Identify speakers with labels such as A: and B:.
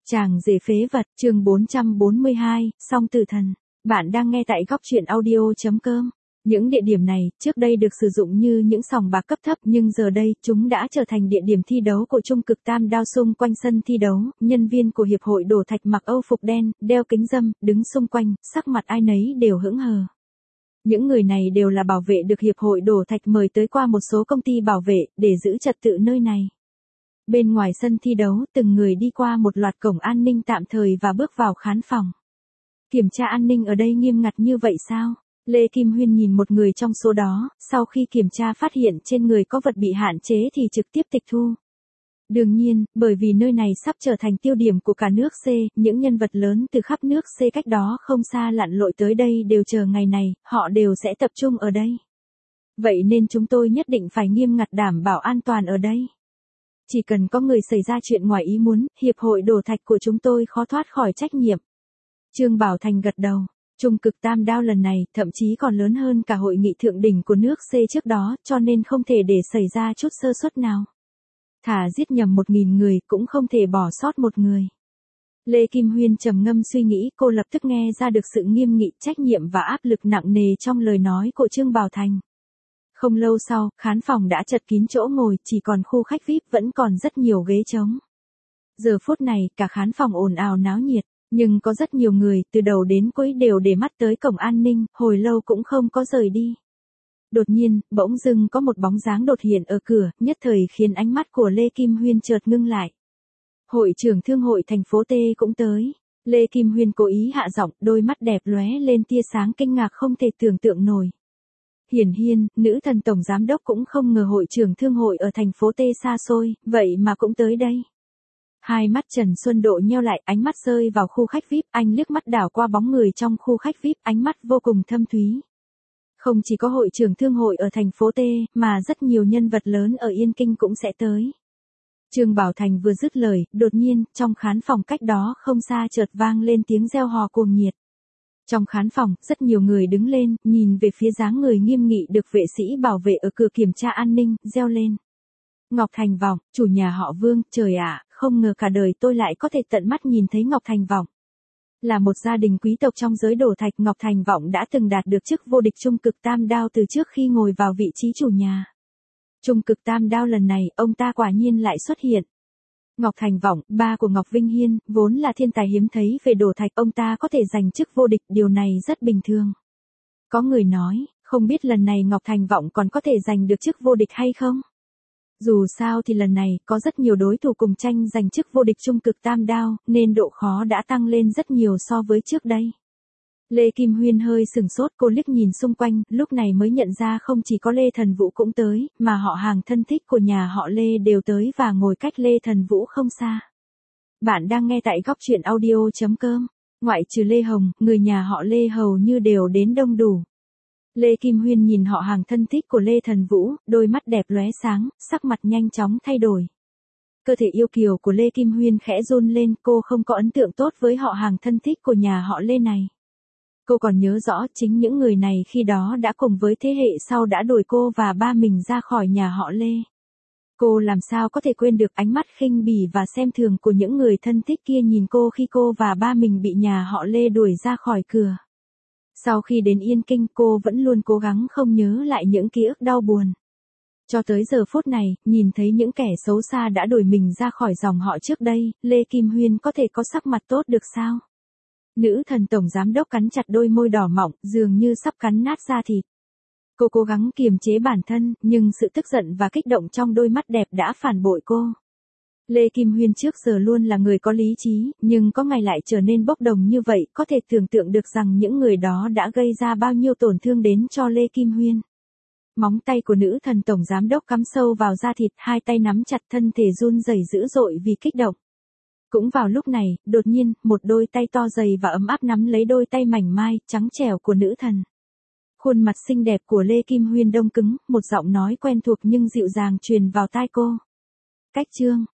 A: Chàng rể phế vật, chương 442, song tử thần. Bạn đang nghe tại góc truyện audio.com. Những địa điểm này, trước đây được sử dụng như những sòng bạc cấp thấp nhưng giờ đây, chúng đã trở thành địa điểm thi đấu của Trung Cực Tam Đao. Xung quanh sân thi đấu, nhân viên của Hiệp hội Đổ Thạch mặc âu phục đen, đeo kính râm, đứng xung quanh, sắc mặt ai nấy đều hững hờ. Những người này đều là bảo vệ được Hiệp hội Đổ Thạch mời tới qua một số công ty bảo vệ, để giữ trật tự nơi này. Bên ngoài sân thi đấu, từng người đi qua một loạt cổng an ninh tạm thời và bước vào khán phòng. Kiểm tra an ninh ở đây nghiêm ngặt như vậy sao? Lê Kim Huyên nhìn một người trong số đó, sau khi kiểm tra phát hiện trên người có vật bị hạn chế thì trực tiếp tịch thu. Đương nhiên, bởi vì nơi này sắp trở thành tiêu điểm của cả nước C, những nhân vật lớn từ khắp nước C cách đó không xa lặn lội tới đây đều chờ ngày này, họ đều sẽ tập trung ở đây. Vậy nên chúng tôi nhất định phải nghiêm ngặt đảm bảo an toàn ở đây. Chỉ cần có người xảy ra chuyện ngoài ý muốn, Hiệp hội Đổ Thạch của chúng tôi khó thoát khỏi trách nhiệm. Trương Bảo Thành gật đầu. Trung Cực Tam Đao lần này thậm chí còn lớn hơn cả hội nghị thượng đỉnh của nước C trước đó, cho nên không thể để xảy ra chút sơ suất nào. Thà giết nhầm 1.000 người cũng không thể bỏ sót một người. Lê Kim Huyên trầm ngâm suy nghĩ, cô lập tức nghe ra được sự nghiêm nghị, trách nhiệm và áp lực nặng nề trong lời nói của Trương Bảo Thành. Không lâu sau, khán phòng đã chật kín chỗ ngồi, chỉ còn khu khách VIP vẫn còn rất nhiều ghế trống. Giờ phút này, cả khán phòng ồn ào náo nhiệt, nhưng có rất nhiều người, từ đầu đến cuối đều để mắt tới cổng an ninh, hồi lâu cũng không có rời đi. Đột nhiên, bỗng dưng có một bóng dáng đột hiện ở cửa, nhất thời khiến ánh mắt của Lê Kim Huyên chợt ngưng lại. Hội trưởng thương hội thành phố T cũng tới. Lê Kim Huyên cố ý hạ giọng, đôi mắt đẹp lóe lên tia sáng kinh ngạc không thể tưởng tượng nổi. Hiển nhiên, nữ thần tổng giám đốc cũng không ngờ hội trưởng thương hội ở thành phố T xa xôi, vậy mà cũng tới đây. Hai mắt Trần Xuân Độ nheo lại, ánh mắt rơi vào khu khách VIP, anh liếc mắt đảo qua bóng người trong khu khách VIP, ánh mắt vô cùng thâm thúy. Không chỉ có hội trưởng thương hội ở thành phố T, mà rất nhiều nhân vật lớn ở Yên Kinh cũng sẽ tới. Trương Bảo Thành vừa dứt lời, đột nhiên, trong khán phòng cách đó không xa chợt vang lên tiếng reo hò cuồng nhiệt. Trong khán phòng, rất nhiều người đứng lên, nhìn về phía dáng người nghiêm nghị được vệ sĩ bảo vệ ở cửa kiểm tra an ninh, reo lên. Ngọc Thành Vọng, chủ nhà họ Vương, trời ạ, không ngờ cả đời tôi lại có thể tận mắt nhìn thấy Ngọc Thành Vọng. Là một gia đình quý tộc trong giới đổ thạch, Ngọc Thành Vọng đã từng đạt được chức vô địch Trung Cực Tam Đao từ trước khi ngồi vào vị trí chủ nhà. Trung Cực Tam Đao lần này, ông ta quả nhiên lại xuất hiện. Ngọc Thành Vọng, ba của Ngọc Vinh Hiên, vốn là thiên tài hiếm thấy về đổ thạch, ông ta có thể giành chức vô địch, điều này rất bình thường. Có người nói, không biết lần này Ngọc Thành Vọng còn có thể giành được chức vô địch hay không? Dù sao thì lần này, có rất nhiều đối thủ cùng tranh giành chức vô địch Trung Cực Tam Đao, nên độ khó đã tăng lên rất nhiều so với trước đây. Lê Kim Huyên hơi sửng sốt, cô liếc nhìn xung quanh, lúc này mới nhận ra không chỉ có Lê Thần Vũ cũng tới, mà họ hàng thân thích của nhà họ Lê đều tới và ngồi cách Lê Thần Vũ không xa. Bạn đang nghe tại góc truyện audio.com. Ngoại trừ Lê Hồng, người nhà họ Lê hầu như đều đến đông đủ. Lê Kim Huyên nhìn họ hàng thân thích của Lê Thần Vũ, đôi mắt đẹp lóe sáng, sắc mặt nhanh chóng thay đổi. Cơ thể yêu kiều của Lê Kim Huyên khẽ run lên, cô không có ấn tượng tốt với họ hàng thân thích của nhà họ Lê này. Cô còn nhớ rõ chính những người này khi đó đã cùng với thế hệ sau đã đuổi cô và ba mình ra khỏi nhà họ Lê. Cô làm sao có thể quên được ánh mắt khinh bỉ và xem thường của những người thân thích kia nhìn cô khi cô và ba mình bị nhà họ Lê đuổi ra khỏi cửa. Sau khi đến Yên Kinh, cô vẫn luôn cố gắng không nhớ lại những ký ức đau buồn. Cho tới giờ phút này, nhìn thấy những kẻ xấu xa đã đuổi mình ra khỏi dòng họ trước đây, Lê Kim Huyên có thể có sắc mặt tốt được sao? Nữ thần tổng giám đốc cắn chặt đôi môi đỏ mọng, dường như sắp cắn nát da thịt. Cô cố gắng kiềm chế bản thân, nhưng sự tức giận và kích động trong đôi mắt đẹp đã phản bội cô. Lê Kim Huyên trước giờ luôn là người có lý trí, nhưng có ngày lại trở nên bốc đồng như vậy, có thể tưởng tượng được rằng những người đó đã gây ra bao nhiêu tổn thương đến cho Lê Kim Huyên. Móng tay của nữ thần tổng giám đốc cắm sâu vào da thịt, hai tay nắm chặt, thân thể run rẩy dữ dội vì kích động. Cũng vào lúc này, đột nhiên, một đôi tay to dày và ấm áp nắm lấy đôi tay mảnh mai, trắng trẻo của nữ thần. Khuôn mặt xinh đẹp của Lê Kim Huyên đông cứng, một giọng nói quen thuộc nhưng dịu dàng truyền vào tai cô. Cách Trương,